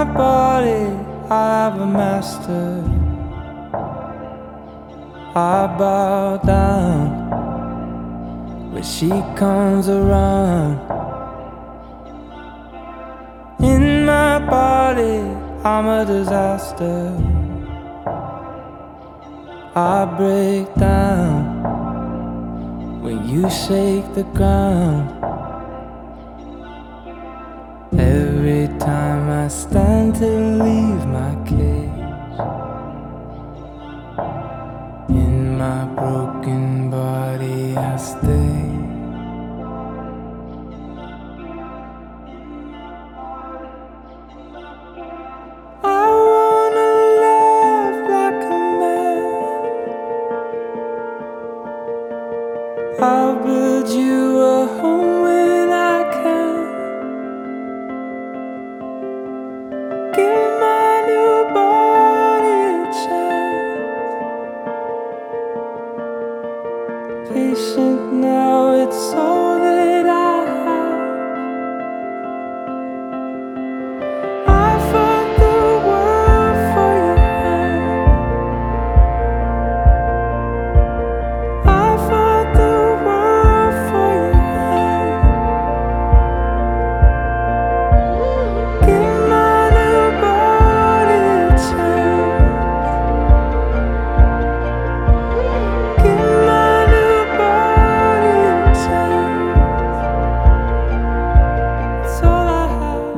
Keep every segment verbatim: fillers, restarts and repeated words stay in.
body I have a master. I bow down when she comes around. In my body I'm a disaster. I break down when you shake the ground. Every time I stand to leave my cage, in my broken body I stay. I wanna love like a man. I'll build you a home when I can. Give my new body a chance. Patient now, it's all that I have. I fought the world for your hand. I fought the world for your hand. Give my new body a chance. Give my new body a chance. It's all I have.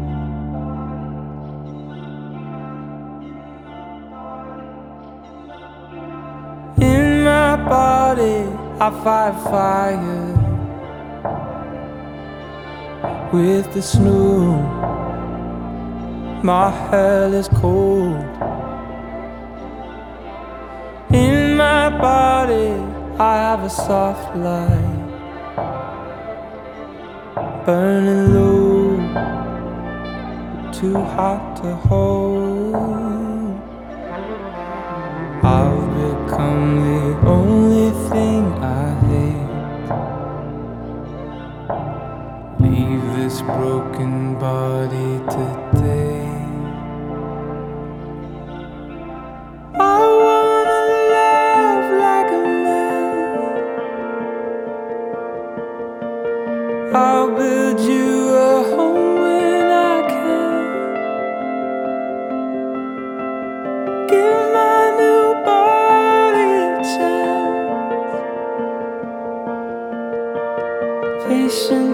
In my body I fight fire with the snow. My hell is cold. In my body I have a soft light burning low, too hot to hold. I've become the only thing I hate. Leave this broken body today. I wanna love like a man. I'll build you a home when I can. Give my new body a chance. Patient